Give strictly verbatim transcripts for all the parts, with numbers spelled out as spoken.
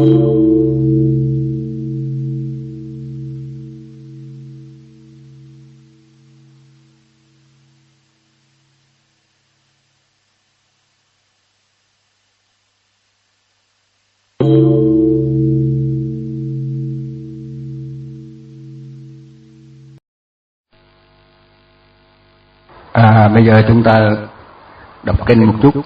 À, bây giờ chúng ta đọc kinh một chút.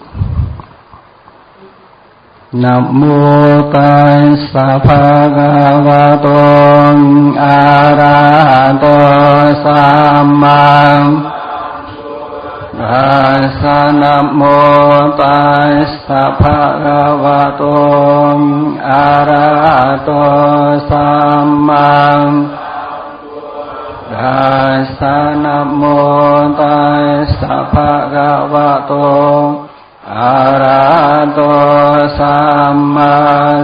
Nam mô Tassa Bhagavato Arahato Samma Tassa. Nam mô Tassa Bhagavato Arahato Samma Tassa. Nam mô Tassa Bhagavato Arahato Samma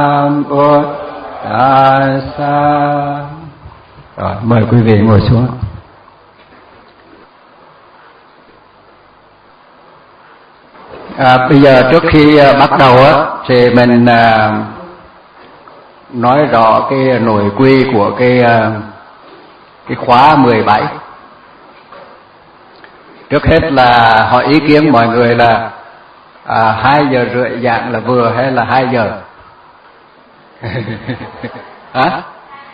Sambuddhassa. Rồi, mời quý vị ngồi xuống. À, bây giờ trước khi uh, bắt đầu á, thì mình uh, nói rõ cái nội quy của cái uh, cái khóa mười bảy. Trước hết là hỏi ý kiến mọi người là à, hai giờ rưỡi giảng là vừa hay là hai giờ? Hả?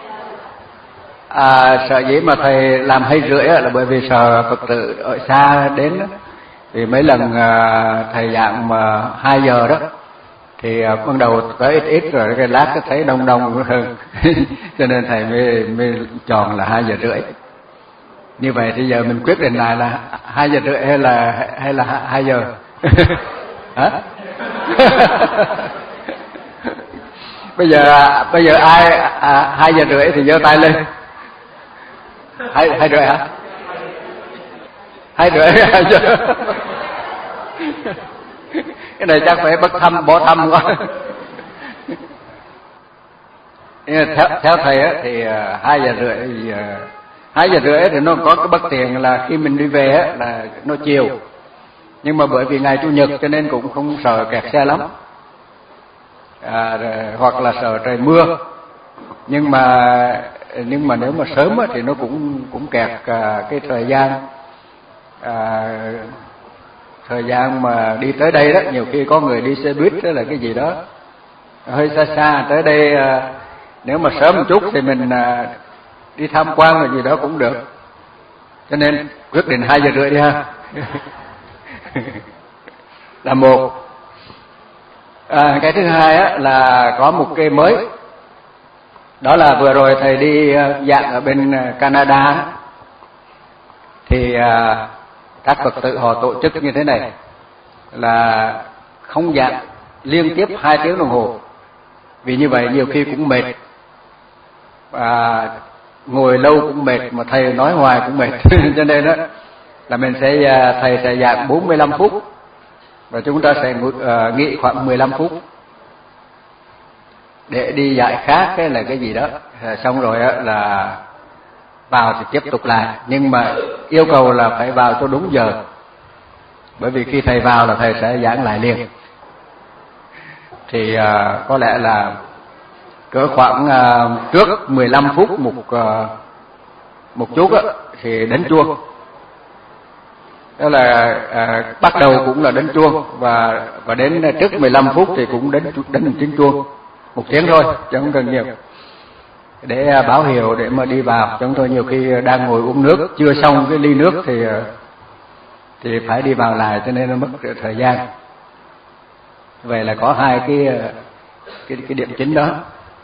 À, sợ dĩ mà thầy làm hai rưỡi là bởi vì sợ Phật tử ở xa đến đó. Thì mấy lần à, thầy giảng mà hai giờ đó thì à, ban đầu tới ít ít rồi cái lát có thấy đông đông hơn. Cho nên thầy mới, mới chọn là hai giờ rưỡi. Như vậy thì giờ mình quyết định lại là hai giờ rưỡi hay là hay là hai giờ? Hả? Bây giờ bây giờ ai à, hai giờ rưỡi thì giơ tay lên. Hai hai rưỡi hả? Hai rưỡi hai giờ. Cái này chắc phải bất thăm bỏ thăm quá. Theo, theo thầy á, thì hai giờ rưỡi thì hai giờ rưỡi thì nó có cái bất tiện là khi mình đi về á, là nó chiều. Nhưng mà bởi vì ngày Chủ nhật cho nên cũng không sợ kẹt xe lắm. À, hoặc là sợ trời mưa. Nhưng mà nhưng mà nếu mà sớm á, thì nó cũng cũng kẹt à, cái thời gian à, thời gian mà đi tới đây đó. Nhiều khi có người đi xe buýt đó là cái gì đó hơi xa xa tới đây, à, nếu mà sớm một chút thì mình à, đi tham quan là gì đó cũng được. Cho nên quyết định hai giờ rưỡi đi ha. Là một. À, cái thứ hai á, là có một cái mới. Đó là vừa rồi thầy đi giảng ở bên Canada. Thì à, các Phật tử họ tổ chức như thế này. Là không giảng liên tiếp hai tiếng đồng hồ. Vì như vậy nhiều khi cũng mệt. À, ngồi lâu cũng mệt, mà thầy nói hoài cũng mệt. Cho nên đó là mình sẽ thầy sẽ giảng bốn mươi lăm phút và chúng ta sẽ uh, nghỉ khoảng mười lăm phút để đi giải khát cái là cái gì đó. À, xong rồi á, là vào thì tiếp tục lại, nhưng mà yêu cầu là phải vào cho đúng giờ, bởi vì khi thầy vào là thầy sẽ giảng lại liền. Thì uh, có lẽ là cỡ khoảng uh, trước mười lăm phút một uh, một chút á, thì đánh chuông. Đó là à, bắt đầu cũng là đánh chuông, và và đến trước mười lăm phút thì cũng đánh đánh tiếng chuông một tiếng thôi, chứ không cần nhiều, để à, báo hiệu để mà đi vào. Chúng tôi nhiều khi đang ngồi uống nước chưa xong cái ly nước thì thì phải đi vào lại, cho nên nó mất thời gian. Vậy là có hai cái cái cái điểm chính đó.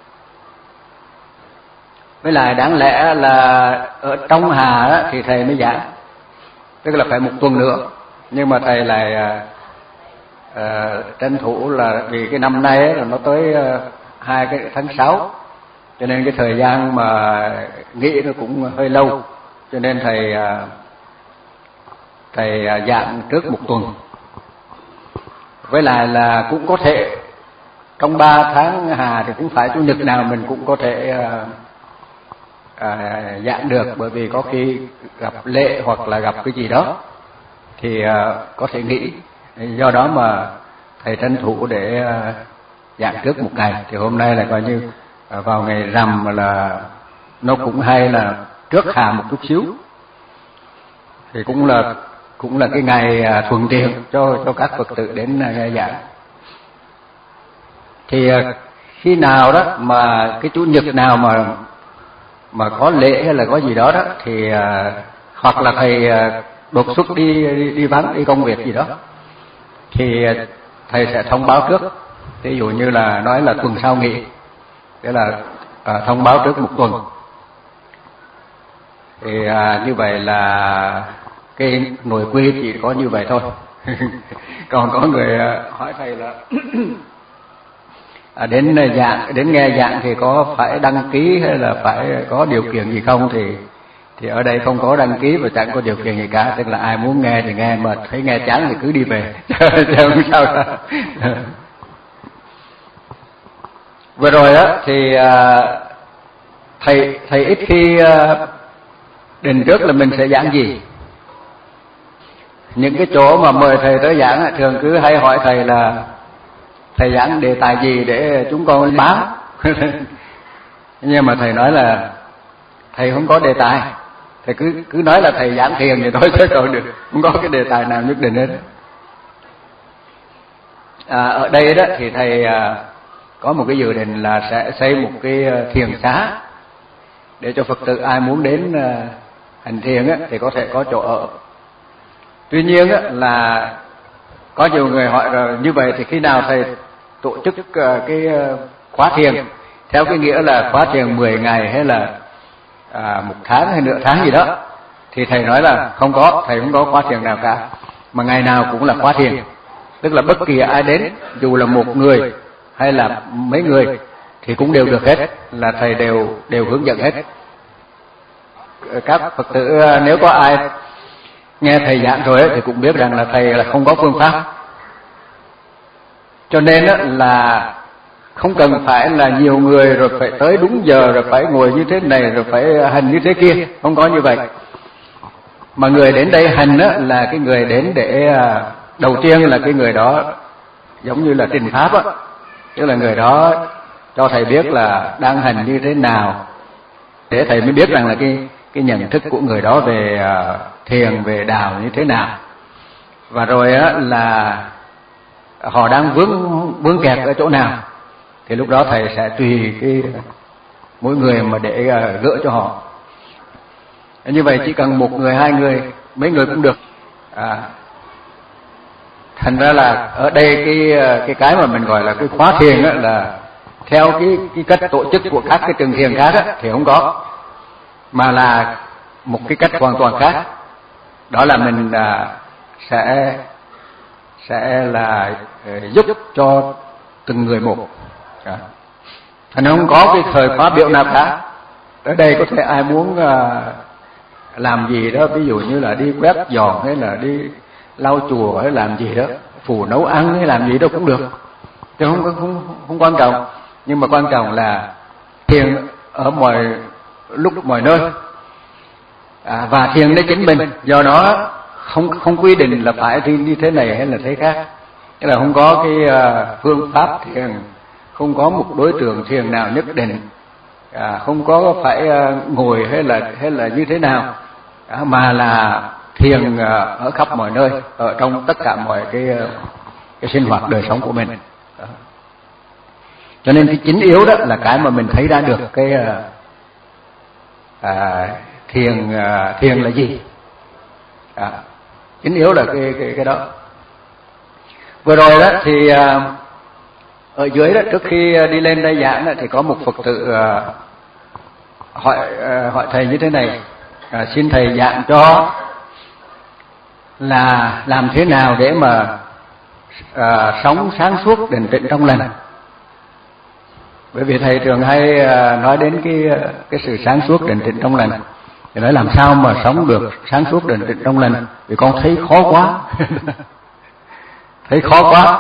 Với lại đáng lẽ là ở trong Hà đó, thì thầy mới giảng, tức là phải một tuần nữa, nhưng mà thầy lại à, à, tranh thủ là vì cái năm nay ấy, là nó tới à, hai cái tháng sáu, cho nên cái thời gian mà nghỉ nó cũng hơi lâu, cho nên thầy à, thầy à, giảng trước một tuần. Với lại là cũng có thể trong ba tháng Hà thì cũng phải chủ nhật nào mình cũng có thể à, À, giảng được, bởi vì có khi gặp lễ hoặc là gặp cái gì đó thì à, có thể nghỉ. Do đó mà thầy tranh thủ để à, giảng trước một ngày. Thì hôm nay là coi như vào ngày rằm là nó cũng hay là trước Hà một chút xíu, thì cũng là cũng là cái ngày thuận tiện cho cho các Phật tử đến nghe giảng. Thì khi nào đó mà cái chủ nhật nào mà mà có lễ hay là có gì đó đó thì hoặc là thầy đột xuất đi đi, đi vắng đi công việc gì đó thì thầy sẽ thông báo trước. Ví dụ như là nói là tuần sau nghỉ, tức là à, thông báo trước một tuần. Thì à, như vậy là cái nội quy chỉ có như vậy thôi. Còn có người hỏi thầy là à, đến giảng đến nghe giảng thì có phải đăng ký hay là phải có điều kiện gì không, thì thì ở đây không có đăng ký và chẳng có điều kiện gì cả, tức là ai muốn nghe thì nghe, mà thấy nghe chán thì cứ đi về. Chứ không sao đâu. Vừa rồi á thì à, thầy thầy ít khi à, định trước là mình sẽ giảng gì. Những cái chỗ mà mời thầy tới giảng thường cứ hay hỏi thầy là thầy giảng đề tài gì để chúng con báo. Nhưng mà thầy nói là thầy không có đề tài, thầy cứ cứ nói là thầy giảng thiền thì thôi chứ còn được, không có cái đề tài nào nhất định hết. À, ở đây đó thì thầy à, có một cái dự định là sẽ xây một cái thiền xá để cho Phật tử ai muốn đến à, hành thiền á, thì có thể có chỗ ở. Tuy nhiên á, là có nhiều người hỏi rồi như vậy thì khi nào thầy tổ chức uh, cái uh, khóa thiền, theo cái nghĩa là khóa thiền mười ngày hay là à, một tháng hay nửa tháng gì đó, thì thầy nói là không có, thầy không có khóa thiền nào cả, mà ngày nào cũng là khóa thiền. Tức là bất kỳ ai đến, dù là một người hay là mấy người thì cũng đều được hết, là thầy đều đều hướng dẫn hết. Các Phật tử nếu có ai nghe thầy giảng rồi ấy, thì cũng biết rằng là thầy là không có phương pháp, cho nên là không cần phải là nhiều người rồi phải tới đúng giờ rồi phải ngồi như thế này rồi phải hành như thế kia, không có như vậy. Mà người đến đây hành á, là cái người đến để đầu tiên là cái người đó giống như là trình pháp á, tức là người đó cho thầy biết là đang hành như thế nào, để thầy mới biết rằng là cái cái nhận thức của người đó về uh, thiền, về đạo như thế nào. Và rồi á, là họ đang vướng vướng kẹt ở chỗ nào, thì lúc đó thầy sẽ tùy cái mỗi người mà để uh, gỡ cho họ. Như vậy chỉ cần một người, hai người, mấy người cũng được. À, thành ra là ở đây cái cái cái mà mình gọi là cái khóa thiền á, là theo cái cái cách tổ chức của các cái trường thiền khác á, thì không có, mà là một cái cách hoàn toàn khác. Đó là mình à, sẽ sẽ là giúp cho từng người một. À, thành không có cái thời khóa biểu nào cả. Ở đây có thể ai muốn à, làm gì đó, ví dụ như là đi quét dọn hay là đi lau chùa hay làm gì đó, phụ nấu ăn hay làm gì đó cũng được, chứ không không không quan trọng. Nhưng mà quan trọng là thiền ở mọi lúc mọi nơi, à, và thiền lấy chính mình. Do đó không không quy định là phải đi như thế này hay là thế khác, tức là không có cái uh, phương pháp thiền, không có một đối tượng thiền nào nhất định, à, không có phải uh, ngồi hay là hay là như thế nào, à, mà là thiền uh, ở khắp mọi nơi, ở trong tất cả mọi cái uh, cái sinh hoạt đời sống của mình. Đó. Cho nên cái chính yếu đó là cái mà mình thấy ra được cái uh, à, thiền uh, thiền là gì. À, chính yếu là cái cái cái đó. Vừa rồi đó thì uh, ở dưới đó, trước khi đi lên đây giảng đó, thì có một Phật tử uh, hỏi uh, hỏi thầy như thế này, uh, xin thầy giảng cho là làm thế nào để mà uh, sống sáng suốt định tĩnh trong lành. Bởi vì thầy thường hay uh, nói đến cái cái sự sáng suốt định tĩnh trong lành, thì nói làm sao mà sống được sáng suốt định tĩnh trong lành, vì con thấy khó quá. Thấy khó quá.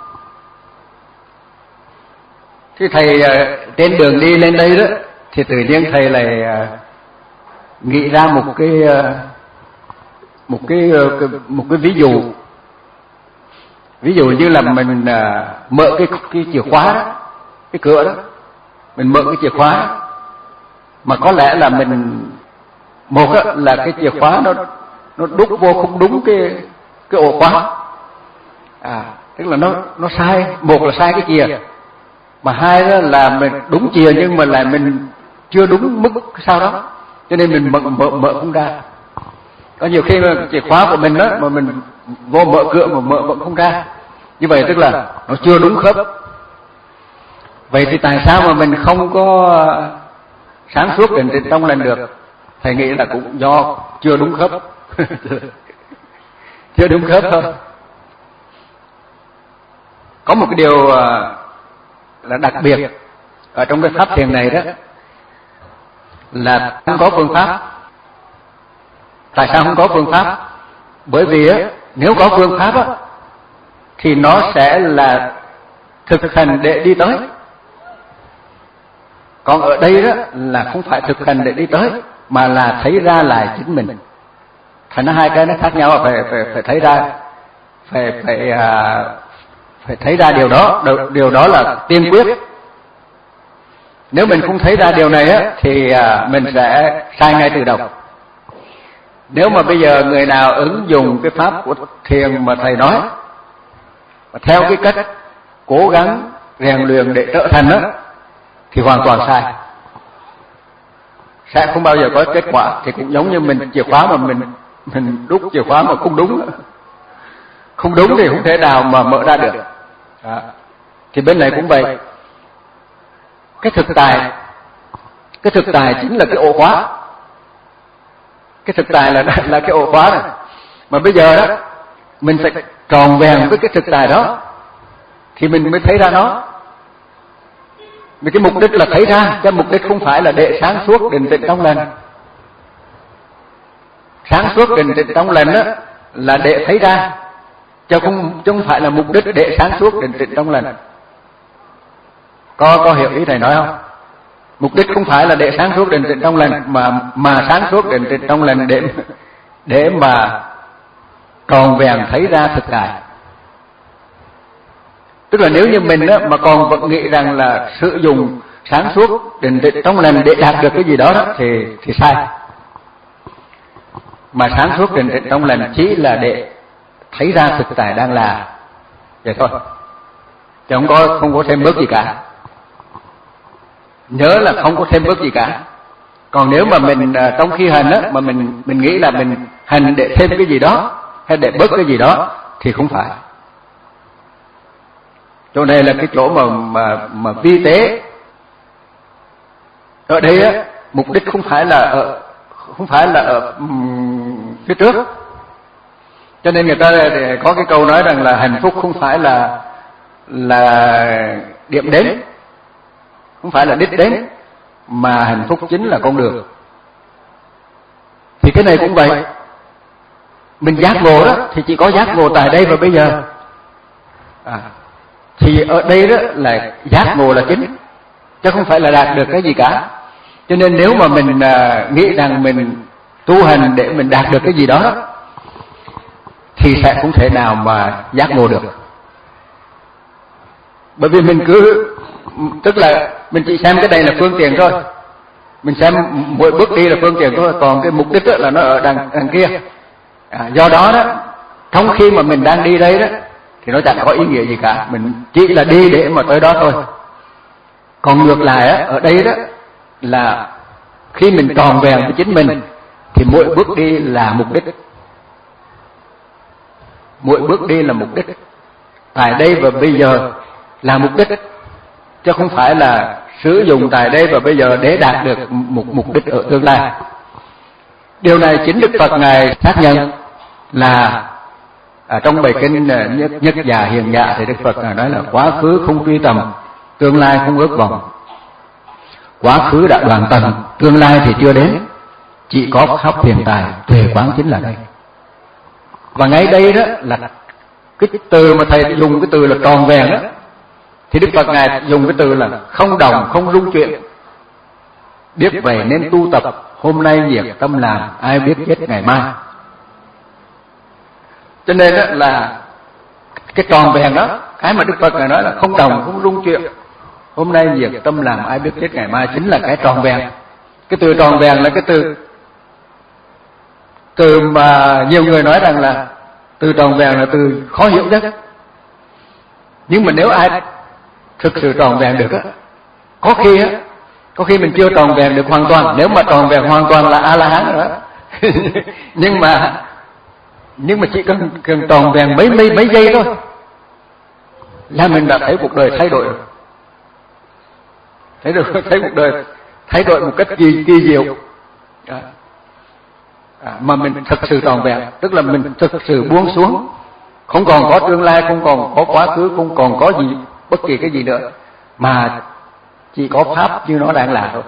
Thì thầy trên đường đi lên đây đó, thì tự nhiên thầy lại nghĩ ra một cái một cái một cái ví dụ. Ví dụ như là mình à, mở cái cái chìa khóa đó, cái cửa đó, mình mở cái chìa khóa đó, mà có lẽ là mình một á, là cái chìa khóa nó nó đúc vô không đúng cái cái ổ khóa, à tức là nó nó sai, một là sai cái chìa, mà hai đó là mình đúng chìa nhưng mà lại mình chưa đúng mức sau đó, cho nên mình mở mở, mở không ra. Có nhiều khi mà chìa khóa của mình đó mà mình vô mở cửa mà mở vẫn không ra, như vậy tức là nó chưa đúng khớp. Vậy thì tại sao mà mình không có sáng suốt định tĩnh trong lành được? Thầy nghĩ là cũng do chưa đúng khớp. Chưa đúng khớp thôi. Có một cái điều là đặc biệt ở trong cái pháp thiền này đó là không có phương pháp. Tại sao không có phương pháp? Bởi vì á, nếu có phương pháp á, thì nó sẽ là thực hành để đi tới. Còn ở đây đó là không phải thực hành để đi tới, mà là thấy ra lại chính mình. Thành ra hai cái nó khác nhau, phải phải phải thấy ra, phải phải à, phải thấy ra điều đó, điều đó là tiên quyết. Nếu mình không thấy ra điều này á, thì à, mình sẽ sai ngay từ đầu. Nếu mà bây giờ người nào ứng dụng cái pháp của thiền mà thầy nói, mà theo cái cách cố gắng rèn luyện để trở thành đó, thì hoàn toàn sai, sẽ không bao giờ có kết quả. Thì cũng giống như mình chìa khóa mà mình mình đúc chìa khóa mà không đúng, không đúng thì không thể nào mà mở ra được. Đó. Thì bên này cũng vậy. Cái thực tài, cái thực tài chính là cái ổ khóa. Cái thực tài là là cái ổ khóa này. Mà bây giờ đó mình phải tròn vẹn với cái thực tài đó thì mình mới thấy ra nó. Vì cái mục đích là thấy ra, cái mục đích không phải là để sáng suốt định tĩnh trong lành. Sáng suốt định tĩnh trong lành đó là để thấy ra, chứ không, chứ không phải là mục đích để sáng suốt định tĩnh trong lành. Có có hiểu ý thầy nói không? Mục đích không phải là để sáng suốt định tĩnh trong lành, mà mà sáng suốt định tĩnh trong lành để để mà tròn vẹn thấy ra thực tại. Tức là nếu như mình đó, mà còn vẫn nghĩ rằng là sử dụng sáng suốt định tĩnh trong lành để đạt được cái gì đó, đó thì thì sai. Mà sáng suốt định tĩnh trong lành chỉ là để thấy ra thực tại đang là vậy thôi, chứ không có không có thêm bớt gì cả. Nhớ là không có thêm bớt gì cả. Còn nếu mà mình trong khi hành á, mà mình mình nghĩ là mình hành để thêm cái gì đó hay để bớt cái gì đó thì không phải. Chỗ này là cái chỗ mà mà mà vi tế. Ở đây á, mục đích không phải là ở không phải là ở um, phía trước. Cho nên người ta có cái câu nói rằng là hạnh phúc không phải là là điểm đến, không phải là đích đến, mà hạnh phúc chính là con đường. Thì cái này cũng vậy. Mình giác ngộ đó thì chỉ có giác ngộ tại đây và bây giờ. À, thì ở đây đó là giác ngộ là chính, chứ không phải là đạt được cái gì cả. Cho nên nếu mà mình à, nghĩ rằng mình tu hành để mình đạt được cái gì đó, thì sẽ không thể nào mà giác ngộ được. Bởi vì mình cứ, tức là mình chỉ xem cái này là phương tiện thôi, mình xem mỗi bước đi là phương tiện thôi, còn cái mục đích là nó ở đằng, đằng kia. À, do đó đó, trong khi mà mình đang đi đây đó, thì nó chẳng có ý nghĩa gì cả, mình chỉ là đi để mà tới đó thôi. Còn ngược lại á, ở đây đó là khi mình tròn vẹn với chính mình, thì mỗi bước đi là mục đích. Mỗi bước đi là mục đích. Tại đây và bây giờ là mục đích, chứ không phải là sử dụng tại đây và bây giờ để đạt được một mục đích ở tương lai. Điều này chính Đức Phật Ngài xác nhận là ở trong bài kinh nhất, nhất già hiền dạ thì Đức Phật Ngài nói là quá khứ không truy tầm, tương lai không ước vọng. Quá khứ đã đoạn tận, tương lai thì chưa đến, chỉ có khắp hiện tại, tuệ quán chính là đây. Và ngay đây đó là cái từ mà thầy dùng cái từ là tròn vẹn đó, thì Đức Phật Ngài dùng cái từ là không đồng, không rung chuyển. Biết vậy nên tu tập, hôm nay việc tâm làm, ai biết chết ngày mai. Cho nên đó là cái tròn vẹn đó, cái mà Đức Phật Ngài nói là không đồng không rung chuyển, hôm nay diệt tâm làm ai biết chết ngày mai, chính là cái tròn vẹn. Cái từ tròn vẹn là cái từ từ mà nhiều người nói rằng là từ tròn vẹn là từ khó hiểu nhất. Nhưng mà nếu ai thực sự tròn vẹn được á, có khi á, có khi mình chưa tròn vẹn được hoàn toàn. Nếu mà tròn vẹn hoàn toàn là A La Hán rồi đó. nhưng mà nhưng mà chỉ cần cần tròn vẹn mấy mấy mấy giây thôi là mình đã thấy cuộc đời thay đổi rồi. Thấy được thấy cuộc đời thay đổi một cách kỳ kỳ diệu. À, à, mà mình thực sự tròn vẹn, tức là mình thực sự buông xuống, không còn có tương lai, không còn có quá khứ, không còn có gì bất kỳ cái gì nữa, mà chỉ có pháp như nó đang là thôi,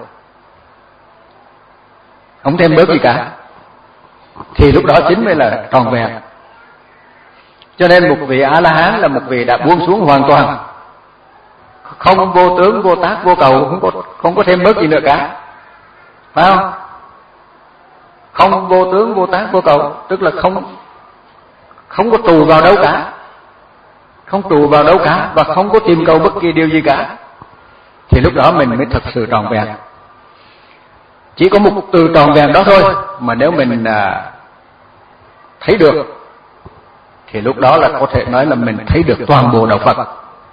không thêm bớt gì cả. Thì lúc đó chính mới là tròn vẹn. Cho nên một vị A La Hán là một vị đã buông xuống hoàn toàn, không vô tướng, vô tác, vô cầu, không có không có thêm bớt gì nữa cả, phải không? Không vô tướng, vô tác, vô cầu, tức là không không có tù vào đâu cả, không tù vào đâu cả, và không có tìm cầu bất kỳ điều gì cả. Thì lúc đó mình mới thật sự tròn vẹn. Chỉ có một từ tròn vẹn đó thôi, mà nếu mình à, thấy được, thì lúc đó là có thể nói là mình thấy được toàn bộ đạo Phật.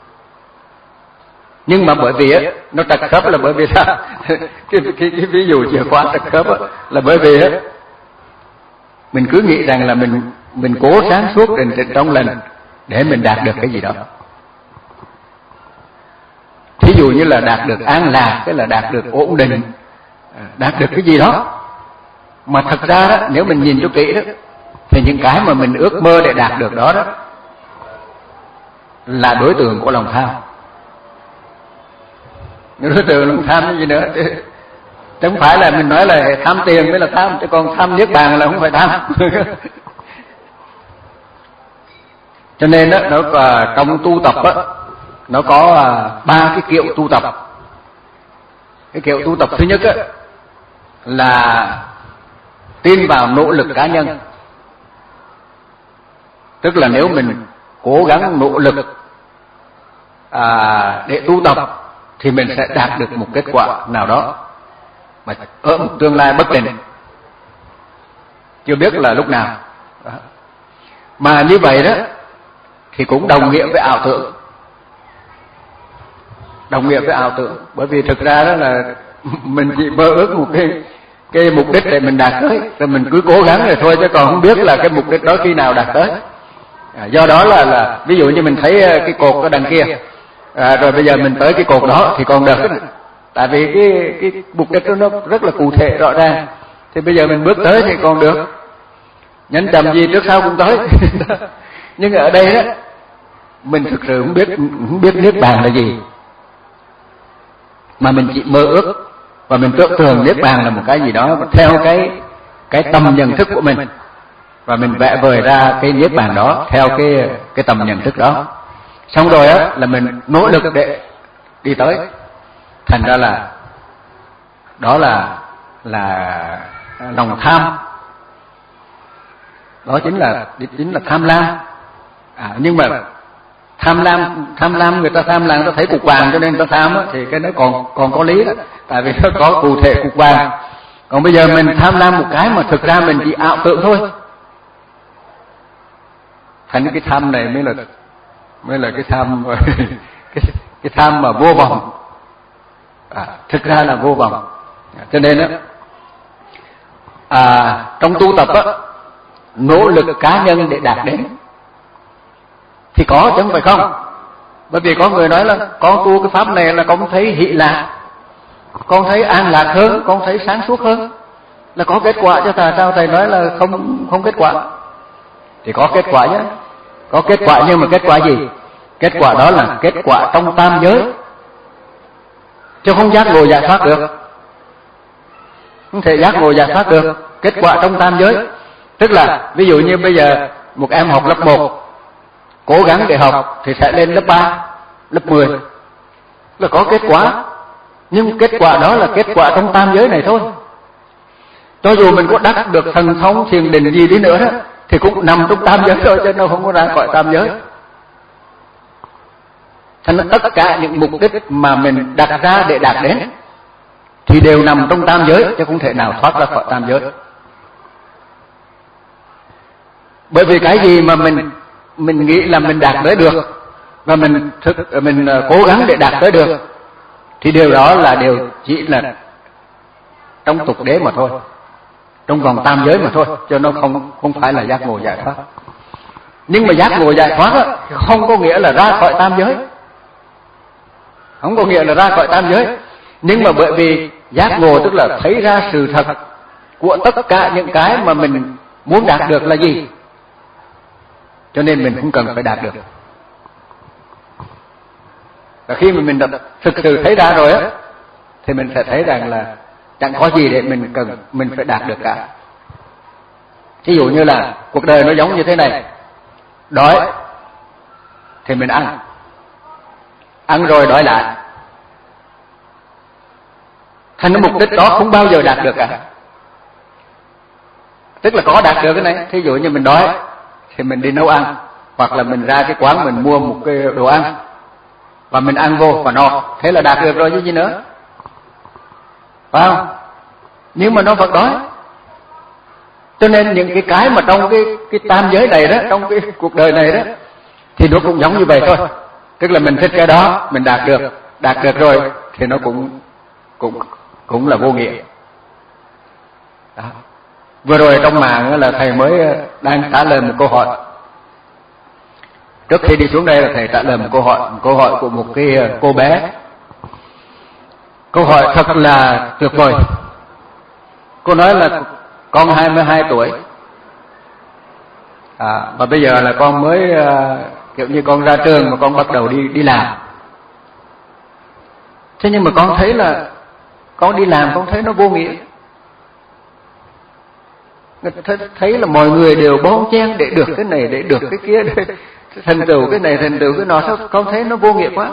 Nhưng mà bởi vì á, nó trật khớp là bởi vì sao? cái, cái, cái ví dụ chìa khóa trật khớp á, là bởi vì á, mình cứ nghĩ rằng là mình mình cố sáng suốt trên trong lần để mình đạt được cái gì đó. Thí dụ như là đạt được an lạc, cái là đạt được ổn định, đạt được cái gì đó. Mà thật ra đó, nếu mình nhìn cho kỹ đó, thì những cái mà mình ước mơ để đạt được đó đó là đối tượng của lòng tham. Đối tượng lòng tham cái gì nữa? Chứ không phải là mình nói là tham tiền mới là tham, chứ còn tham niết bàn là không phải tham. Cho nên đó, nó trong tu tập á, nó có ba cái kiểu tu tập. Cái kiểu tu tập thứ nhất á, là tin vào nỗ lực cá nhân. Tức là nếu mình cố gắng nỗ lực à, để tu tập thì mình sẽ đạt được một kết quả nào đó mà ở một tương lai bất định, chưa biết là lúc nào. Đó. Mà như vậy đó thì cũng đồng nghĩa với ảo tưởng. Đồng nghĩa với ảo tưởng, bởi vì thực ra đó là mình chỉ mơ ước một cái cái mục đích để mình đạt tới, rồi mình cứ cố gắng rồi thôi, chứ còn không biết là cái mục đích đó khi nào đạt tới. À, do đó là là ví dụ như mình thấy cái cột ở đằng kia, à, rồi bây giờ mình tới cái cột đó thì còn được, tại vì cái cái mục đích đó nó rất là cụ thể rõ ràng, thì bây giờ mình bước tới thì còn được, nhanh chậm gì trước sau cũng tới. Nhưng ở đây đó mình thực sự không biết không biết niết bàn là gì, mà mình chỉ mơ ước và mình tưởng tượng niết bàn là một cái gì đó theo cái cái tầm nhận thức của mình, và mình vẽ vời ra cái niết bàn đó theo cái cái tầm nhận thức đó. Xong rồi á là mình nỗ lực để đi tới. Thành ra là đó là là lòng tham, đó chính là chính là tham lam. À, nhưng mà tham lam tham lam người ta tham lam, người ta thấy cục vàng cho nên người ta tham á, thì cái đó còn còn có lý đó, tại vì nó có cụ thể cục vàng. Còn bây giờ mình tham lam một cái mà thực ra mình chỉ ảo tưởng thôi, thành cái tham này mới là mới là cái tham cái, cái tham mà vô vọng. À, thực ra là vô vọng. À, cho nên á à, trong tu tập á, nỗ lực cá nhân để đạt đến thì có chứ không phải không. Bởi vì có người nói là con tu cái pháp này là con thấy hỷ lạc, con thấy an lạc hơn, con thấy sáng suốt hơn, là có kết quả. Chứ tại sao thầy nói là không không kết quả? Thì có kết quả chứ, có kết quả, nhưng mà kết quả gì? Kết quả đó là kết quả trong tam giới, chứ không giác ngộ giải thoát được, không thể giác ngộ giải thoát được. Kết quả trong tam giới, tức là ví dụ như bây giờ một em học lớp một cố gắng để học thì sẽ lên lớp ba, lớp mười, là có kết quả. Nhưng kết quả đó là kết quả trong tam giới này thôi. Cho dù mình có đắc được thần thông thiền định gì đi nữa đó, thì cũng nằm trong tam giới thôi, chứ nó không có ra khỏi tam giới. Thành ra tất cả những mục đích mà mình đặt ra để đạt đến thì đều nằm trong tam giới, chứ không thể nào thoát ra khỏi tam giới. Bởi vì cái gì mà mình mình nghĩ là mình đạt tới được và mình thực mình cố gắng để đạt tới được thì điều đó là điều chỉ là trong tục đế mà thôi, trong vòng tam giới mà thôi, cho nó không không phải là giác ngộ giải thoát. Nhưng mà giác ngộ giải thoát đó, không có nghĩa là ra khỏi tam giới, không có nghĩa là ra khỏi tam giới. Nhưng mà bởi vì giác ngộ tức là thấy ra sự thật của tất cả những cái mà mình muốn đạt được là gì, cho nên mình không cần phải đạt được. Và khi mà mình thực sự thấy ra rồi á, thì mình sẽ thấy rằng là chẳng có gì để mình cần mình phải đạt được cả. Ví dụ như là cuộc đời nó giống như thế này, đói thì mình ăn, ăn rồi đói lại. Thành cái mục đích đó không bao giờ đạt được cả. Tức là có đạt được cái này, thí dụ như mình đói thì mình đi nấu ăn, hoặc là mình ra cái quán mình mua một cái đồ ăn và mình ăn vô và no, thế là đạt được rồi chứ gì nữa, phải không? Nhưng mà nó vẫn đói. Cho nên những cái cái mà trong cái cái tam giới này đó, trong cái cuộc đời này đó, thì nó cũng giống như vậy thôi. Tức là mình thích cái đó, mình đạt được, đạt được rồi thì nó cũng cũng cũng là vô nghĩa. Đó. Vừa rồi trong mạng là thầy mới đang trả lời một câu hỏi. Trước khi đi xuống đây là thầy trả lời một câu hỏi, một câu hỏi của một cái cô bé. Câu hỏi thật là tuyệt vời. Cô nói là con hai mươi hai tuổi, à, và bây giờ là con mới uh, kiểu như con ra trường mà con bắt đầu đi đi làm. Thế nhưng mà con thấy là con đi làm con thấy nó vô nghĩa. Thấy là mọi người đều bon chen để được cái này, để được cái kia, để thành tựu cái này, thành tựu cái nọ, sao con thấy nó vô nghĩa quá.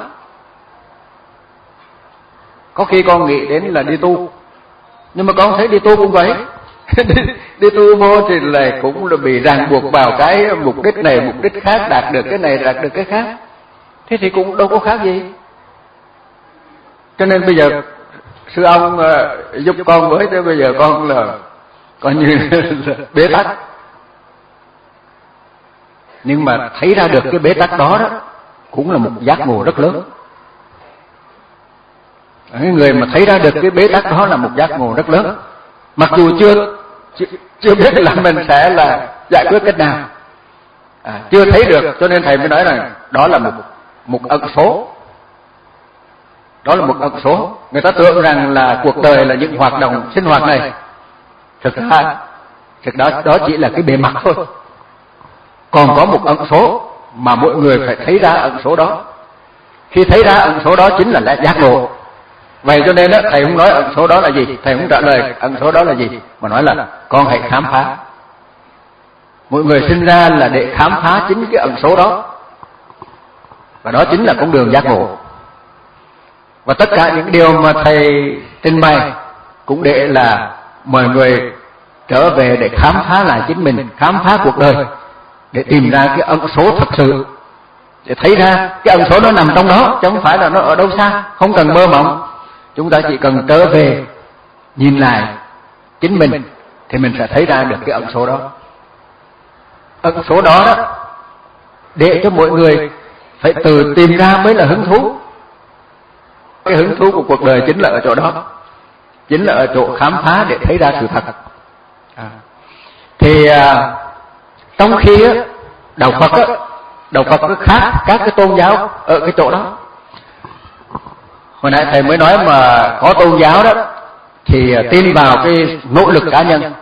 Có khi con nghĩ đến là đi tu, nhưng mà con thấy đi tu cũng vậy. đi, đi tu vô thì lại cũng là bị ràng buộc vào cái mục đích này, mục đích khác, đạt được cái này, đạt được cái khác. Thế thì cũng đâu có khác gì. Cho nên bây giờ sư ông uh, giúp con với, tới bây giờ con là coi như là bế tắc. Nhưng mà thấy ra được cái bế tắc đó đó cũng là một giác ngộ rất lớn. Cái người mà thấy ra được cái bế tắc đó là một giác ngộ rất lớn. Mặc dù chưa chưa, chưa biết là mình sẽ là giải quyết cách nào, à, chưa thấy được, cho nên thầy mới nói là đó là một một ẩn số. Đó là một ẩn số. Người ta tưởng rằng là cuộc đời là những hoạt động sinh hoạt này, thực ra thực đó đó chỉ là cái bề mặt thôi. Còn có một ẩn số mà mỗi người phải thấy ra ẩn số đó. Khi thấy ra ẩn số đó chính là giác ngộ. Vậy cho nên đó, thầy không nói ẩn số đó là gì, thầy không trả lời ẩn số đó là gì, mà nói là con hãy khám phá. Mỗi người sinh ra là để khám phá chính cái ẩn số đó, và đó chính là con đường giác ngộ. Và tất cả những điều mà thầy trình bày cũng để là mọi người trở về để khám phá lại chính mình, khám phá cuộc đời, để tìm ra cái ẩn số thật sự, để thấy ra cái ẩn số nó nằm trong đó, chứ không phải là nó ở đâu xa. Không cần mơ mộng, chúng ta chỉ cần trở về nhìn lại chính mình thì mình sẽ thấy ra được cái ẩn số đó. Ẩn số đó đó để cho mọi người phải tự tìm ra mới là hứng thú. Cái hứng thú của cuộc đời chính là ở chỗ đó, chính là ở chỗ khám phá để thấy ra sự thật. À. Thì à, trong khi á, đạo Phật á, đạo Phật nó khác các cái tôn giáo ở cái chỗ đó. Hồi nãy thầy mới nói mà có tôn giáo đó thì tin vào cái nỗ lực cá nhân.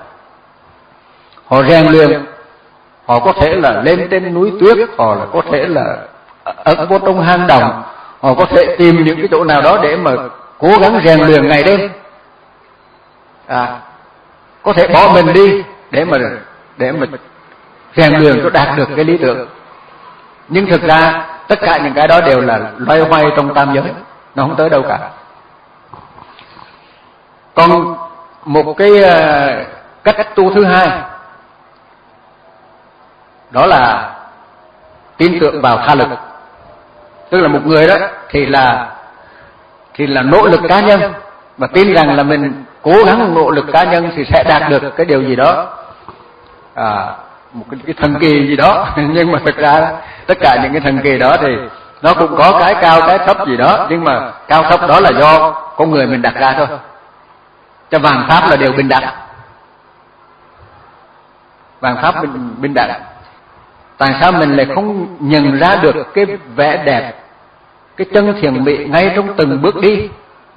Họ rèn luyện, họ có thể là lên trên núi tuyết, họ là có thể là ở vô trong hang động, họ có thể tìm những cái chỗ nào đó để mà cố gắng rèn luyện ngày đêm. À, có thể bỏ mình đi để mà để mà rèn luyện cho đạt được cái lý tưởng. Nhưng thực ra tất cả những cái đó đều là loay hoay trong tam giới, nó không tới đâu cả. Còn một cái cách tu thứ hai, đó là tin tưởng vào tha lực. Tức là một người đó thì là thì là nỗ lực cá nhân, và tin rằng là mình cố gắng nỗ lực cá nhân thì sẽ đạt được cái điều gì đó, à, một cái, cái thần kỳ gì đó. Nhưng mà thực ra tất cả những cái thần kỳ đó thì nó cũng có cái cao cái thấp gì đó, nhưng mà cao thấp đó là do con người mình đặt ra thôi. Cho vàng pháp là điều bình đẳng, vàng pháp bình, bình đẳng. Tại sao mình lại không nhận ra được cái vẻ đẹp, cái chân thiện mỹ ngay trong từng bước đi,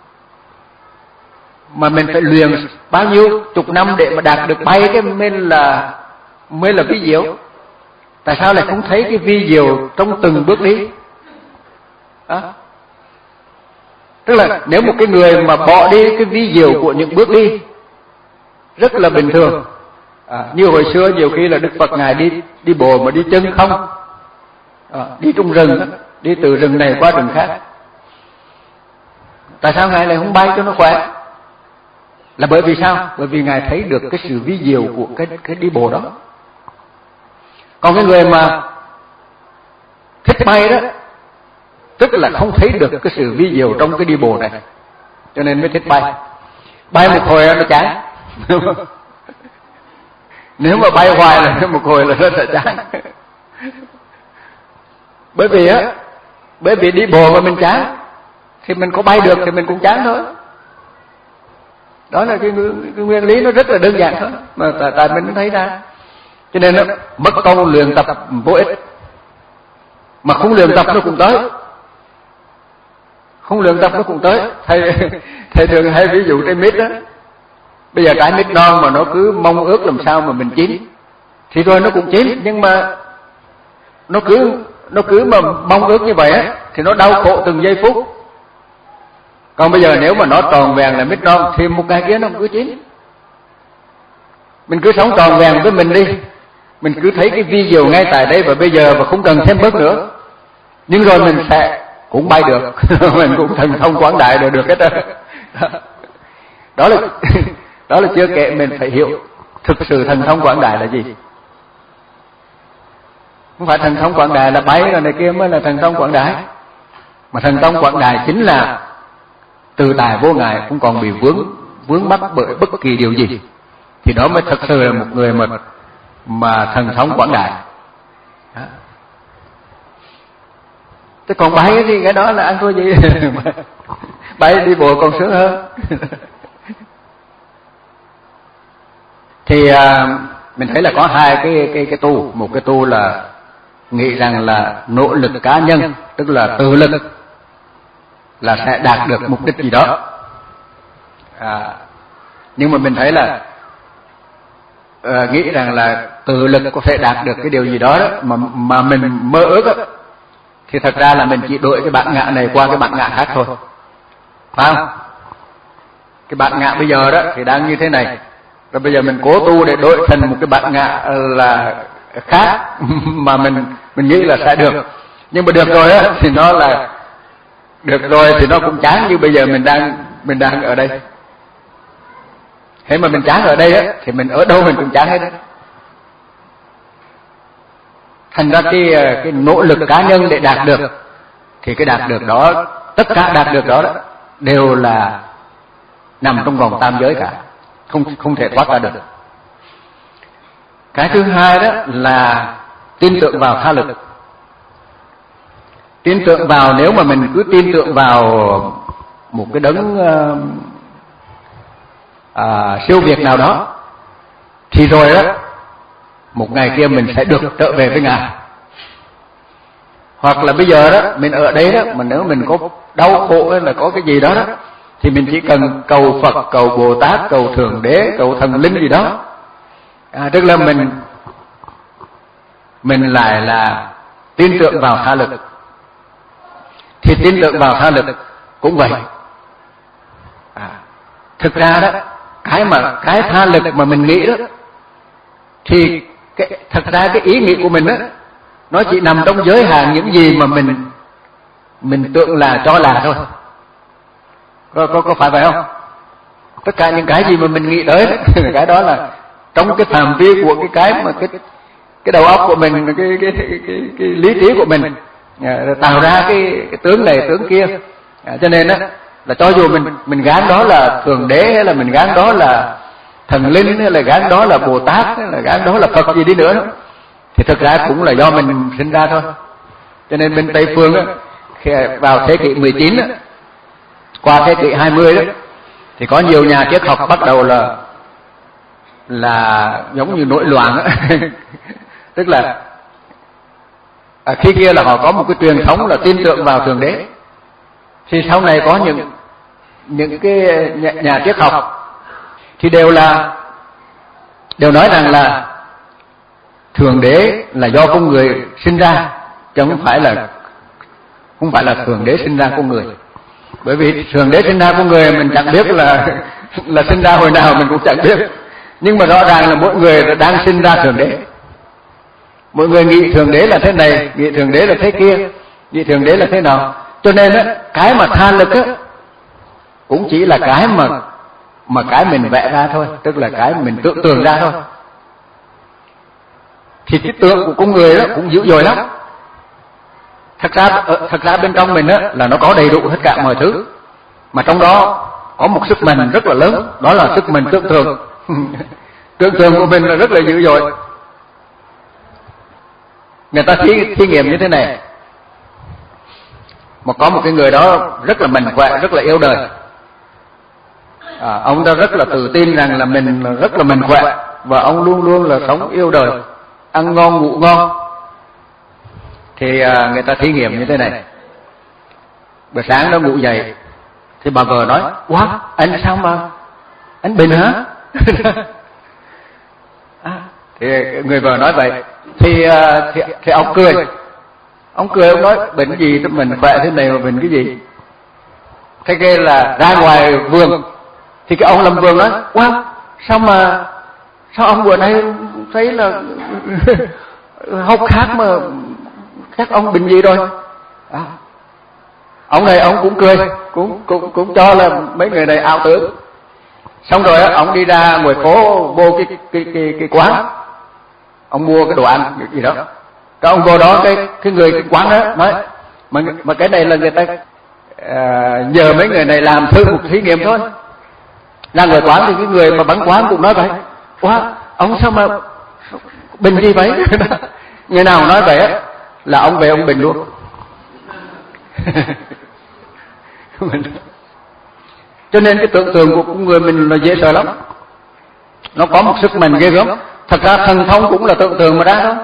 mà mình phải luyện bao nhiêu chục năm để mà đạt được bay cái mới là mới là vi diệu? Tại sao lại không thấy cái vi diệu trong từng bước đi? À, tức là nếu một cái người mà bỏ đi cái vi diệu của những bước đi rất là bình thường, à, như hồi xưa nhiều khi là Đức Phật ngài đi đi bộ mà đi chân không, à, đi trong rừng, đi từ rừng này qua rừng khác. Tại sao ngài lại không bay cho nó khỏe? Là bởi vì sao? Bởi vì ngài thấy được cái sự vi diệu của cái cái đi bộ đó. Còn cái người mà thích bay đó, tức là không thấy được cái sự vi diệu trong cái đi bộ này, cho nên mới thích bay. Bay một hồi nó chán. Nếu mà bay hoài là một hồi là rất là chán. Bởi vì á, bởi vì đi bộ mà mình chán, thì mình có bay được thì mình cũng chán thôi. Đó là cái, cái nguyên lý nó rất là đơn giản thôi, mà tại, tại mình thấy ra. Cho nên nó mất công luyện tập vô ích, mà không luyện tập nó cũng tới, không luyện tập nó cũng tới. Thầy thầy thường hay ví dụ cái mít đó, bây giờ cái mít non mà nó cứ mong ước làm sao mà mình chín, thì rồi nó cũng chín, nhưng mà nó cứ nó cứ mà mong ước như vậy á, thì nó đau khổ từng giây phút. Còn bây giờ nếu mà nó tròn vẹn là mít non, thì một ngày kia nó cứ chín. Mình cứ sống tròn vẹn với mình đi, mình cứ thấy cái vi diệu ngay tại đây và bây giờ, và không cần thêm bớt nữa, nhưng rồi mình sẽ cũng bay được. Mình cũng thần thông quảng đại được được hết đó. Đó là đó là chưa kể mình phải hiểu thực sự thần thông quảng đại là gì. Không phải thần thông quảng đại là bay rồi này kia mới là thần thông quảng đại, mà thần thông quảng đại chính là từ tài vô ngại, không còn bị vướng vướng mắc bởi bất kỳ điều gì, thì đó mới thật sự là một người mà mà thần thông quảng đại. Đó. Thế còn bay thì cái đó là ăn thua gì. Bay đi bộ còn sướng hơn. Thì à, mình thấy là có hai cái cái cái tu, một cái tu là nghĩ rằng là nỗ lực cá nhân, tức là tự lực là sẽ đạt được mục đích gì đó. À, nhưng mà mình thấy là à, nghĩ rằng là tự lực có thể đạt được cái điều gì đó, đó mà mà mình mơ ước đó, thì thật ra là mình chỉ đổi cái bản ngã này qua cái bản ngã khác thôi, phải không? Cái bản ngã bây giờ đó thì đang như thế này, rồi bây giờ mình cố tu để đổi thành một cái bản ngã là khác mà mình mình nghĩ là sẽ được. Nhưng mà được rồi á thì nó là được rồi thì nó cũng chán như bây giờ mình đang mình đang ở đây. Thế mà mình chán ở đây á thì mình ở đâu mình cũng chán hết á. Thành ra cái cái nỗ lực cá nhân để đạt được, thì cái đạt được đó, tất cả đạt được đó, đó đều là nằm trong vòng tam giới cả, không không thể thoát ra được. Cái thứ hai đó là tin tưởng vào tha lực. Tin tưởng vào, nếu mà mình cứ tin tưởng vào một cái đấng uh, à, siêu việt nào đó, thì rồi đó một ngày kia mình sẽ được trở về với Ngài. Hoặc là bây giờ đó mình ở đây đó, mà nếu mình có đau khổ hay là có cái gì đó đó, thì mình chỉ cần cầu Phật, cầu Bồ Tát, cầu Thượng Đế, cầu thần linh gì đó. À, tức là mình mình lại là tin tưởng vào tha lực. Thì tin tưởng vào tha lực cũng vậy. À, thực ra đó, cái mà cái tha lực mà mình nghĩ đó, thì cái, thật ra cái ý nghĩ của mình đó, nó chỉ nằm trong giới hạn những gì mà mình mình tưởng là cho là thôi. Có, có, có phải vậy không? Tất cả những cái gì mà mình nghĩ tới đó, cái đó là trong cái phạm vi của cái cái mà cái cái đầu óc của mình, cái cái cái, cái, cái lý trí của mình tạo ra cái, cái tướng này tướng kia. À, cho nên đó là cho dù mình mình gán đó là Thượng Đế, hay là mình gán đó là thần linh, hay là gán đó là Bồ Tát, hay là gán đó là Phật gì đi nữa đó, thì thực ra cũng là do mình sinh ra thôi. Cho nên bên Tây phương đó, vào thế kỷ mười chín đó, qua thế kỷ hai mươi đó, thì có nhiều nhà triết học bắt đầu là là giống như nổi loạn đó. Tức là à, khi kia là họ có một cái truyền thống là tin tưởng vào Thượng Đế, thì sau này có những những cái nhà, nhà triết học thì đều là đều nói rằng là Thượng Đế là do con người sinh ra, chứ không phải là không phải là Thượng Đế sinh ra con người. Bởi vì Thượng Đế sinh ra con người mình chẳng biết là là sinh ra hồi nào mình cũng chẳng biết, nhưng mà rõ ràng là mỗi người đang sinh ra Thượng Đế. Mọi người nghĩ Thượng Đế là thế này, nghĩ Thượng Đế là thế kia, nghĩ Thượng Đế là thế nào. Cho nên á, cái mà tha lực á cũng chỉ là cái mà mà cái mình vẽ ra thôi, tức là cái mình tưởng tượng ra thôi. Thì cái tượng của con người đó cũng dữ dội lắm. Thật ra thật ra bên trong mình á là nó có đầy đủ tất cả mọi thứ, mà trong đó có một sức mạnh rất là lớn, đó là sức mạnh tưởng tượng. Tưởng tượng của mình là rất là dữ dội. Người ta thí, thí nghiệm như thế này, mà có một cái người đó rất là mạnh khỏe, rất là yêu đời. À, ông ta rất là tự tin rằng là mình rất là mạnh khỏe, và ông luôn luôn là sống yêu đời, ăn ngon ngủ ngon. Thì à, người ta thí nghiệm như thế này. Bữa sáng nó ngủ dậy thì bà vợ nói: "Wow, anh sao mà anh bệnh hả?" À, thì người vợ nói vậy thì, thì thì ông cười. Ông cười, ông nói: "Bệnh gì mình khỏe thế này mà bệnh cái gì?" Thế kia là ra ngoài vườn thì cái ông làm vườn nói: "Wow, sao mà sao ông bữa nay thấy là hốc khác mà các ông bệnh gì rồi?" À, ông này ông cũng cười, cũng cũng cũng cho là mấy người này ảo tưởng. Xong rồi á, ông đi ra ngoài phố vô cái cái cái cái quán, ông mua cái đồ ăn cái gì đó. Cái ông vô đó, cái cái người cái quán đó nói: mà mà cái này là người ta à, nhờ mấy người này làm thử một thí nghiệm thôi. Ra ngoài quán thì cái người mà bán quán cũng nói vậy: "Wow, ông sao mà bệnh gì vậy?" Người nào nói vậy á là ông về ông bệnh luôn. Cho nên cái tưởng tượng của người mình là dễ sợ lắm, nó có một sức mạnh ghê gớm. Thật ra thần thông cũng là tưởng tượng mà ra thôi.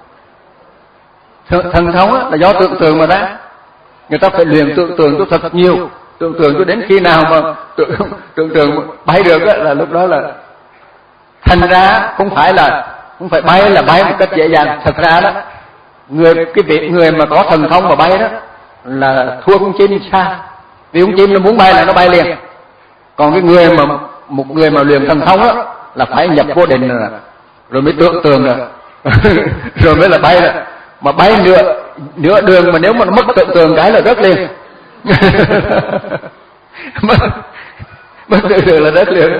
Thần thông là do tưởng tượng mà ra. Người ta phải luyện tưởng tượng cho thật nhiều, tưởng tượng cho đến khi nào mà tưởng, tưởng tượng bay được là lúc đó là thành ra không phải là không phải bay là bay một cách dễ dàng. Thật ra đó, người cái việc người mà có thần thông mà bay đó là thua con chim xa, vì con chim nó muốn bay là nó bay liền. Còn cái người mà một người mà luyện thần thông đó là phải nhập vô định rồi, rồi mới tưởng tượng rồi, rồi mới là bay rồi. Mà bay nửa nửa đường mà nếu mà nó mất tưởng tượng cái là rớt liền. mất mất tưởng tượng là rớt liền.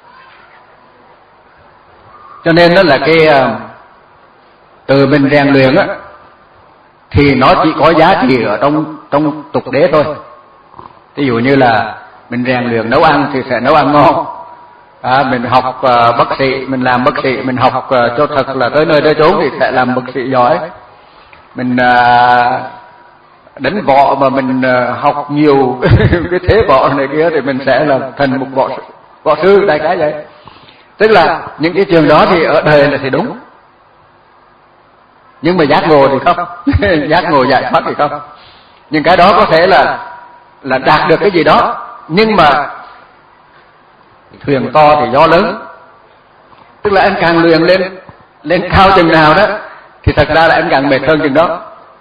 Cho nên đó là cái từ mình rèn luyện á thì nó chỉ có giá trị ở trong trong tục đế thôi. Ví dụ như là mình rèn luyện nấu ăn thì sẽ nấu ăn ngon. À, mình học uh, bác sĩ, mình làm bác sĩ, mình học uh, cho thật là tới nơi tới chốn thì sẽ làm bác sĩ giỏi. Mình uh, đánh võ mà mình uh, học nhiều cái thế võ này kia thì mình sẽ là thành một võ võ sư, đại khái vậy. Tức là những cái trường đó thì ở đời là thì đúng, nhưng mà giác ngộ thì không. Giác ngộ giải thoát thì không. Nhưng cái đó có thể là là đạt được cái gì đó, nhưng mà thuyền to thì gió lớn. Tức là anh càng luyện lên lên cao chừng nào đó thì thật ra là anh càng mệt hơn chừng đó.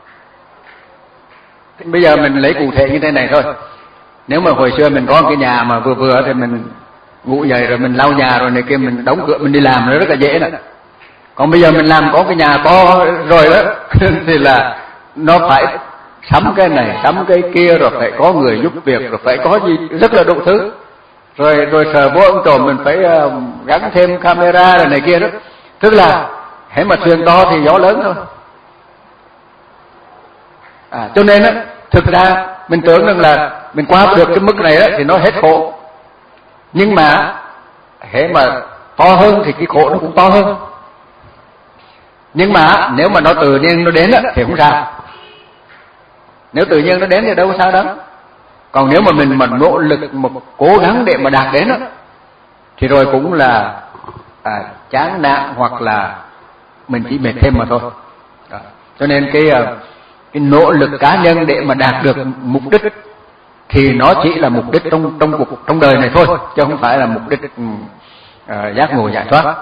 Bây giờ mình lấy cụ thể như thế này thôi. Nếu mà hồi xưa mình có một cái nhà mà vừa vừa thì mình ngủ dậy rồi mình lau nhà rồi này kia, mình đóng cửa mình đi làm nó rất là dễ đó. Còn bây giờ mình làm có cái nhà to rồi đó thì là nó phải sắm cái này sắm cái kia, rồi phải có người giúp việc, rồi phải có gì rất là đủ thứ, rồi rồi sợ vô ông trộm mình phải uh, gắn thêm camera rồi này kia đó. Tức là hễ mà thuyền to thì gió lớn thôi. À, cho nên á, thực ra mình tưởng rằng là mình qua được cái mức này á, thì nó hết khổ. Nhưng mà hễ mà to hơn thì cái khổ nó cũng to hơn. Nhưng mà nếu mà nó tự nhiên nó đến á, thì không sao. Nếu tự nhiên nó đến thì đâu có sao đó. Còn nếu mà mình mà nỗ lực mà cố gắng để mà đạt đến á, thì rồi cũng là à, chán nản hoặc là mình chỉ mệt thêm mà thôi. Đó. Cho nên cái cái nỗ lực cá nhân để mà đạt được mục đích thì nó chỉ là mục đích trong trong cuộc trong đời này thôi, chứ không phải là mục đích uh, giác ngộ giải thoát.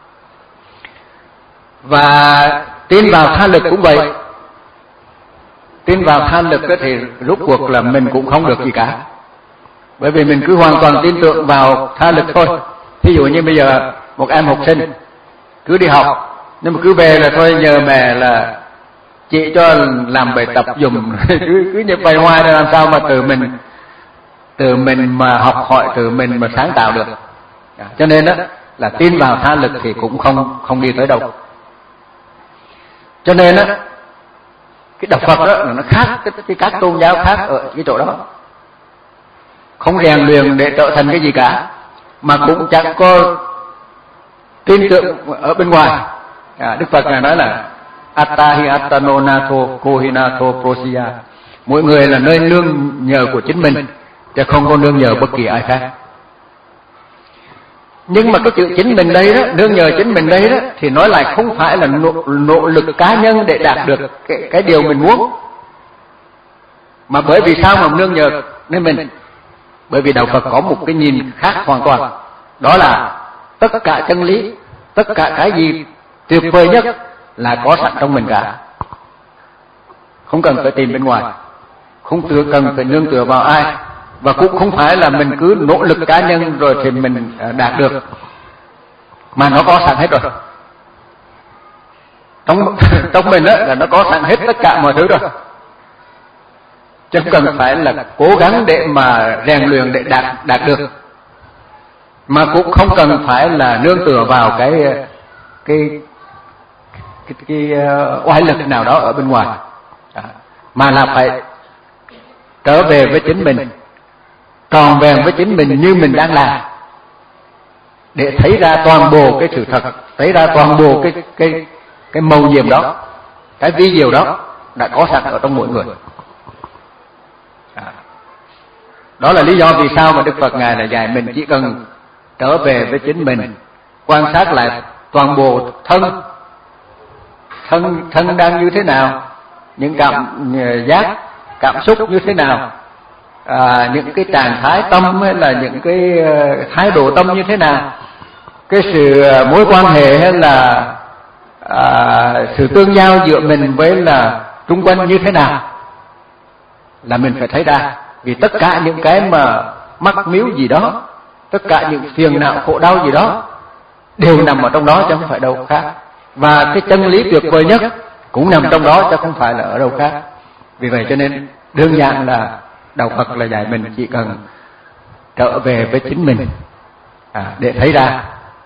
Và tin vào tha lực cũng vậy. Tin vào tha lực thì rốt cuộc là mình cũng không được gì cả, bởi vì mình cứ hoàn toàn tin tưởng vào tha lực thôi. Thí dụ như bây giờ một em học sinh cứ đi học, nhưng mà cứ về là thôi nhờ mẹ là chị cho làm bài tập dùm cứ cứ như vậy hoài, làm sao mà tự mình tự mình mà học hỏi, tự mình mà sáng tạo được. Cho nên đó là tin vào tha lực thì cũng không không đi tới đâu. Cho nên á, cái đạo Phật đó là nó khác cái, cái các tôn giáo khác ở cái chỗ đó, không rèn luyện để trở thành cái gì cả, mà cũng chẳng có tin tưởng ở bên ngoài. À, Đức Phật này nói là Attahi Attano Nato Kohinato Prosiya, mỗi người là nơi nương nhờ của chính mình, chứ không có nương nhờ bất kỳ ai khác. Nhưng mà cái chữ chính mình đây đó, nương nhờ chính mình đây đó, thì nói lại không phải là nỗ, nỗ lực cá nhân để đạt được cái, cái điều mình muốn. Mà bởi vì sao mà nương nhờ nên mình? Bởi vì đạo Phật có một cái nhìn khác hoàn toàn. Đó là tất cả chân lý, tất cả cái gì tuyệt vời nhất là có sẵn trong mình cả, không cần phải tìm bên ngoài, không cần phải nương tựa vào ai, và cũng không phải là mình cứ nỗ lực cá nhân rồi thì mình đạt được, mà nó có sẵn hết rồi. Trong trong mình á là nó có sẵn hết tất cả mọi thứ rồi, chứ không cần phải là cố gắng để mà rèn luyện để đạt đạt được, mà cũng không cần phải là nương tựa vào cái cái cái, cái uh, oai lực nào đó ở bên ngoài, à, mà là phải trở về với chính mình, tròn vẹn với chính mình như mình đang làm, để thấy ra toàn bộ cái sự thật, thấy ra toàn bộ cái cái cái mầu nhiệm đó, cái vi diệu đó đã có sẵn ở trong mỗi người. À, đó là lý do vì sao mà Đức Phật ngài là dạy mình chỉ cần trở về với chính mình, quan sát lại toàn bộ thân thân thân đang như thế nào, những cảm giác cảm xúc như thế nào, à, những cái trạng thái tâm hay là những cái thái độ tâm như thế nào, cái sự mối quan hệ hay là à, sự tương giao giữa mình với là xung quanh như thế nào, là mình phải thấy ra. Vì tất cả những cái mà mắc miếu gì đó, tất cả những phiền não khổ đau gì đó đều nằm ở trong đó chứ không phải đâu khác. Và cái chân lý tuyệt vời nhất cũng nằm trong đó chứ không phải là ở đâu khác. Vì vậy cho nên đơn giản là đạo Phật là dạy mình chỉ cần trở về với chính mình, à, để thấy ra.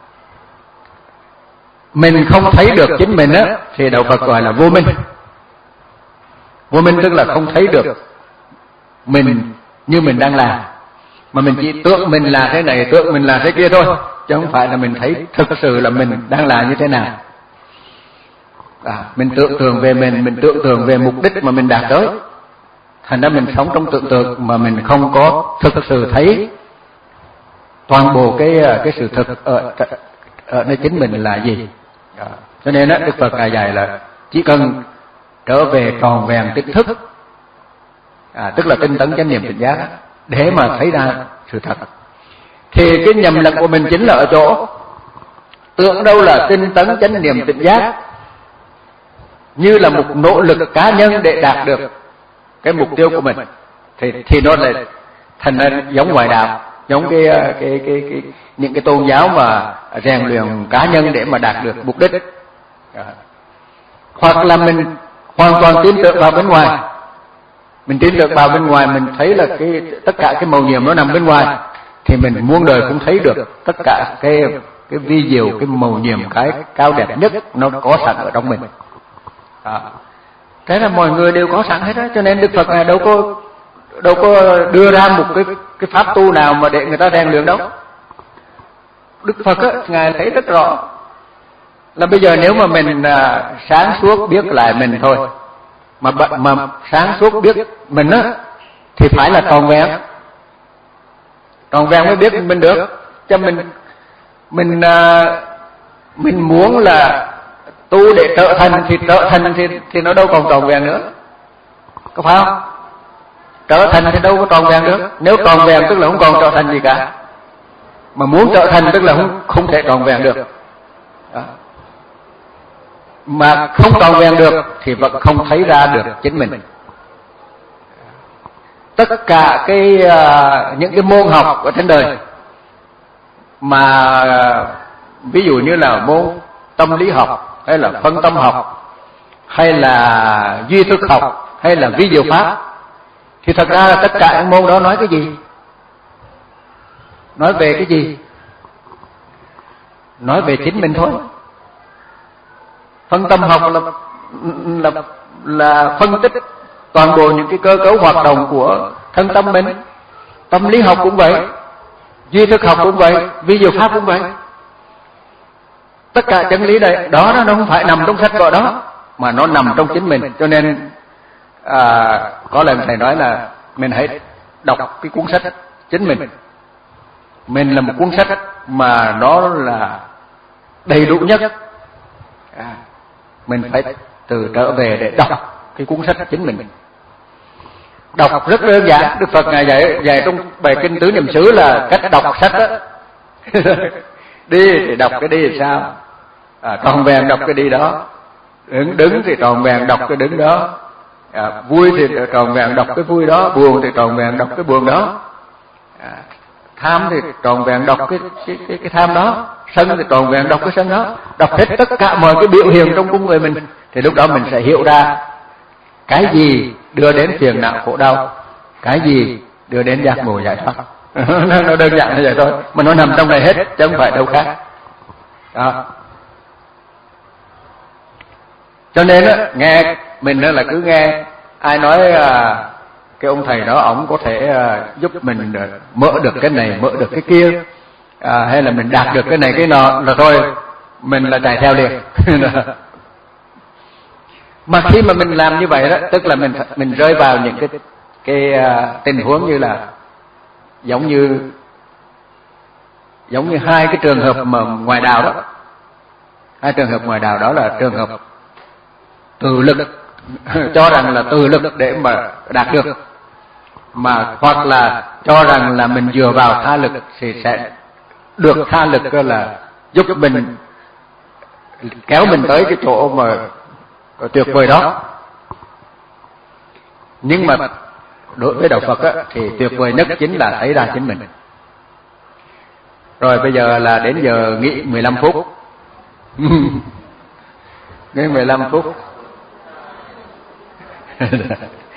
Mình không thấy được chính mình á thì đạo Phật gọi là vô minh. Vô minh tức là không thấy được mình như mình đang làm, mà mình chỉ tưởng mình là thế này, tưởng mình là thế kia thôi, chứ không phải là mình thấy thực sự là mình đang làm như thế nào. À, mình tưởng tượng về mình, mình tưởng tượng về mục đích mà mình đạt tới, thành ra mình sống trong tưởng tượng mà mình không có thực sự thấy toàn bộ cái cái sự thực ở ở nơi chính mình là gì. À, cho nên đó, Đức Phật ngài dạy là chỉ cần trở về tròn vẹn tỉnh thức, à, tức là tinh tấn chánh niệm tỉnh giác, để mà thấy ra sự thật. Thì cái nhầm lẫn của mình chính là ở chỗ tưởng đâu là tinh tấn chánh niệm tỉnh giác như là một nỗ lực cá nhân để đạt được cái mục tiêu của mình, thì thì nó lại thành ra giống ngoại đạo, giống cái cái cái, cái những cái tôn giáo mà rèn luyện cá nhân để mà đạt được mục đích. À, hoặc là mình hoàn toàn tin tưởng vào bên ngoài, mình tin tưởng vào bên ngoài, mình thấy là cái tất cả cái mầu nhiệm nó nằm bên ngoài, thì mình muôn đời cũng thấy được tất cả cái cái vi diệu, cái mầu nhiệm, cái cao đẹp nhất nó có sẵn ở trong mình. À, Thế là mọi người đều có sẵn hết đó, cho nên Đức Phật Ngài đâu có đâu có đưa ra một cái cái pháp tu nào mà để người ta rèn luyện đâu. Đức Phật á, Ngài thấy rất rõ là bây giờ nếu mà mình à, sáng suốt biết lại mình thôi, mà mà sáng suốt biết mình á thì phải là tròn vẹn, tròn vẹn mới biết mình được. Cho mình mình à, mình muốn là tu để trở thành thì trở thành thì thì nó đâu còn tròn vẹn nữa, có phải không? Trở thành thì đâu có tròn vẹn được. Nếu tròn vẹn tức là không còn trở thành gì cả, mà muốn trở thành tức là không không thể tròn vẹn được. Đó. Mà không tròn vẹn được thì vẫn không thấy ra được chính mình. Tất cả cái uh, những cái môn học ở trên đời mà uh, ví dụ như là môn tâm lý học, hay là phân tâm học, hay là duy thức học, hay là vi diệu pháp, thì thật ra là tất cả những môn đó nói cái gì? Nói về cái gì? Nói về chính mình thôi. Phân tâm học là là là phân tích toàn bộ những cái cơ cấu hoạt động của thân tâm mình. Tâm lý học cũng vậy, duy thức học cũng vậy, vi diệu pháp cũng vậy. Tất cả chân lý đây đó nó không phải nằm trong sách vở đó, mà nó nằm trong chính mình. Cho nên à, có lần thầy nói là mình hãy đọc cái cuốn sách chính mình. Mình là một cuốn sách mà nó là đầy đủ nhất. À, mình phải từ trở về để đọc cái cuốn sách chính mình. Đọc rất đơn giản. Đức Phật Ngài dạy dạy trong bài kinh Tứ Niệm xứ là cách đọc sách đó. Đi thì đọc cái đi thì sao? À, tròn vẹn đọc cái đi đó. Đứng đứng thì tròn vẹn đọc cái đứng đó. À, vui thì tròn vẹn đọc cái vui đó, buồn thì tròn vẹn đọc cái buồn đó. À, tham thì tròn vẹn đọc cái cái cái, cái tham đó, sân thì tròn vẹn đọc cái sân đó. Đọc hết tất cả mọi cái biểu hiện trong con người mình, thì lúc đó mình sẽ hiểu ra cái gì đưa đến phiền não khổ đau, cái gì đưa đến giác ngộ giải thoát. Nó đơn giản như vậy thôi, mà nó nằm trong này hết chứ không phải đâu khác. Đó. Cho nên á, nghe mình là cứ nghe ai nói à, cái ông thầy đó ổng có thể à, giúp mình à, mở được cái này, mở được cái kia, à, hay là mình đạt được cái này cái nọ, là thôi mình là chạy theo liền. Mà khi mà mình làm như vậy đó, tức là mình mình rơi vào những cái cái uh, tình huống như là giống như giống như hai cái trường hợp mà ngoài đạo đó. Hai trường hợp ngoài đạo đó là trường hợp tự lực, cho rằng là tự lực để mà đạt được, mà hoặc là cho rằng là mình dựa vào tha lực thì sẽ được tha lực, là giúp mình kéo mình tới cái chỗ mà tuyệt vời đó. Nhưng mà đối với đạo Phật á, thì tuyệt vời nhất chính là thấy ra chính mình. Rồi bây giờ là đến giờ nghỉ mười lăm phút. Nghỉ mười lăm phút.